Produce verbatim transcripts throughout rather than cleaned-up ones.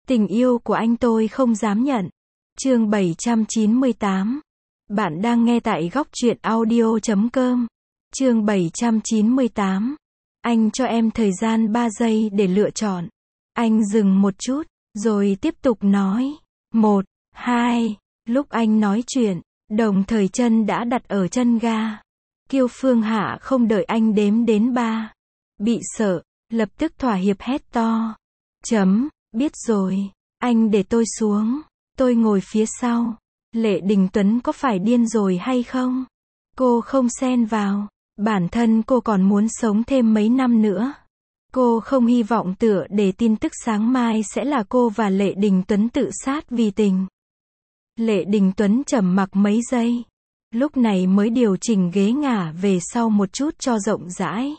Tình yêu của anh tôi không dám nhận. Chương bảy trăm chín mươi tám. Bạn đang nghe tại góc truyện audio chấm com. Chương bảy trăm chín mươi tám. Anh cho em thời gian ba giây để lựa chọn. Anh dừng một chút, rồi tiếp tục nói. Một, hai. Lúc anh nói chuyện, đồng thời chân đã đặt ở chân ga. Kiều Phương Hạ không đợi anh đếm đến ba. Bị sợ, lập tức thỏa hiệp hét to. Chấm, biết rồi. Anh để tôi xuống. Tôi ngồi phía sau. Lệ Đình Tuấn có phải điên rồi hay không? Cô không xen vào. Bản thân cô còn muốn sống thêm mấy năm nữa. Cô không hy vọng tựa để tin tức sáng mai sẽ là cô và Lệ Đình Tuấn tự sát vì tình. Lệ Đình Tuấn trầm mặc mấy giây. Lúc này mới điều chỉnh ghế ngả về sau một chút cho rộng rãi.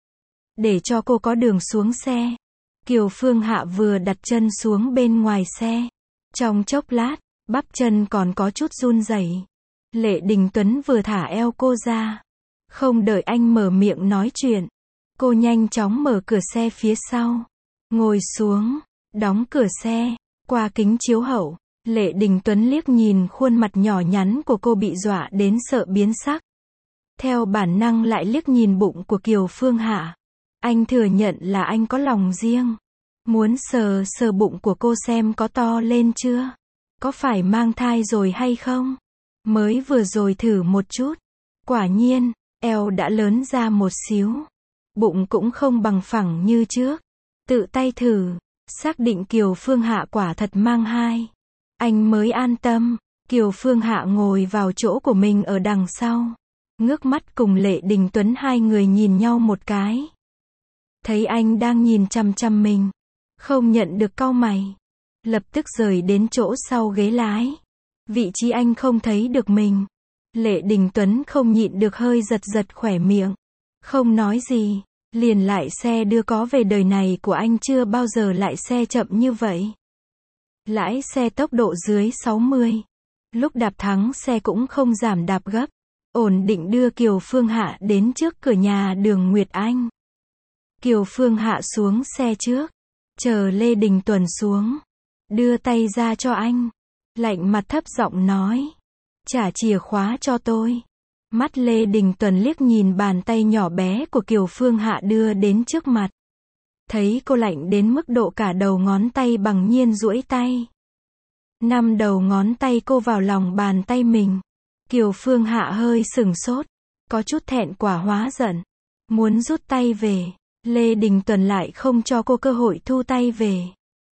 Để cho cô có đường xuống xe. Kiều Phương Hạ vừa đặt chân xuống bên ngoài xe. Trong chốc lát, bắp chân còn có chút run rẩy. Lệ Đình Tuấn vừa thả eo cô ra. Không đợi anh mở miệng nói chuyện. Cô nhanh chóng mở cửa xe phía sau. Ngồi xuống, đóng cửa xe. Qua kính chiếu hậu, Lệ Đình Tuấn liếc nhìn khuôn mặt nhỏ nhắn của cô bị dọa đến sợ biến sắc. Theo bản năng lại liếc nhìn bụng của Kiều Phương Hạ. Anh thừa nhận là anh có lòng riêng. Muốn sờ sờ bụng của cô xem có to lên chưa? Có phải mang thai rồi hay không? Mới vừa rồi thử một chút. Quả nhiên, eo đã lớn ra một xíu. Bụng cũng không bằng phẳng như trước. Tự tay thử, xác định Kiều Phương Hạ quả thật mang thai. Anh mới an tâm. Kiều Phương Hạ ngồi vào chỗ của mình ở đằng sau. Ngước mắt cùng Lệ Đình Tuấn hai người nhìn nhau một cái. Thấy anh đang nhìn chằm chằm mình. Không nhận được cau mày. Lập tức rời đến chỗ sau ghế lái. Vị trí anh không thấy được mình. Lệ Đình Tuấn không nhịn được hơi giật giật khỏe miệng. Không nói gì. Liền lại xe đưa có về đời này của anh chưa bao giờ lại xe chậm như vậy. Lái xe tốc độ dưới sáu mươi. Lúc đạp thắng xe cũng không giảm đạp gấp. Ổn định đưa Kiều Phương Hạ đến trước cửa nhà đường Nguyệt Anh. Kiều Phương Hạ xuống xe trước. Chờ Lê Đình Tuấn xuống. Đưa tay ra cho anh. Lạnh mặt thấp giọng nói. Trả chìa khóa cho tôi. Mắt Lê Đình Tuấn liếc nhìn bàn tay nhỏ bé của Kiều Phương Hạ đưa đến trước mặt. Thấy cô lạnh đến mức độ cả đầu ngón tay bằng nhiên duỗi tay. Năm đầu ngón tay cô vào lòng bàn tay mình. Kiều Phương Hạ hơi sửng sốt. Có chút thẹn quả hóa giận. Muốn rút tay về. Lê Đình Tuấn lại không cho cô cơ hội thu tay về.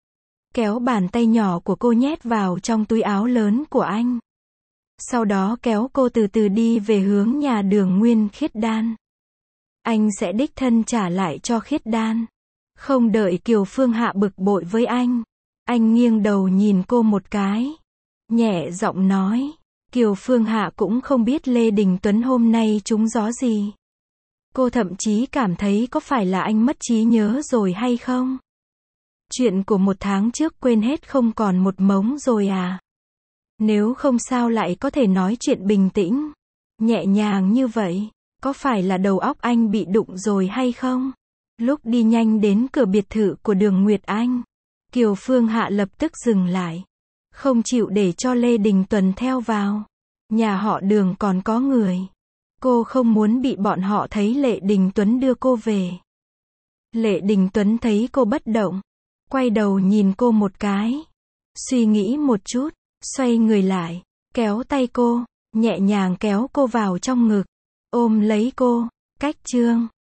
Kéo bàn tay nhỏ của cô nhét vào trong túi áo lớn của anh. Sau đó kéo cô từ từ đi về hướng nhà đường Nguyên Khiết Đan. Anh sẽ đích thân trả lại cho Khiết Đan. Không đợi Kiều Phương Hạ bực bội với anh. Anh nghiêng đầu nhìn cô một cái. Nhẹ giọng nói. Kiều Phương Hạ cũng không biết Lê Đình Tuấn hôm nay trúng gió gì. Cô thậm chí cảm thấy có phải là anh mất trí nhớ rồi hay không? Chuyện của một tháng trước quên hết không còn một mống rồi à? Nếu không sao lại có thể nói chuyện bình tĩnh, nhẹ nhàng như vậy? Có phải là đầu óc anh bị đụng rồi hay không? Lúc đi nhanh đến cửa biệt thự của đường Nguyệt Anh, Kiều Phương Hạ lập tức dừng lại. Không chịu để cho Lê Đình Tuấn theo vào. Nhà họ Đường còn có người. Cô không muốn bị bọn họ thấy Lệ Đình Tuấn đưa cô về. Lệ Đình Tuấn thấy cô bất động. Quay đầu nhìn cô một cái. Suy nghĩ một chút. Xoay người lại. Kéo tay cô. Nhẹ nhàng kéo cô vào trong ngực. Ôm lấy cô. Cách chương.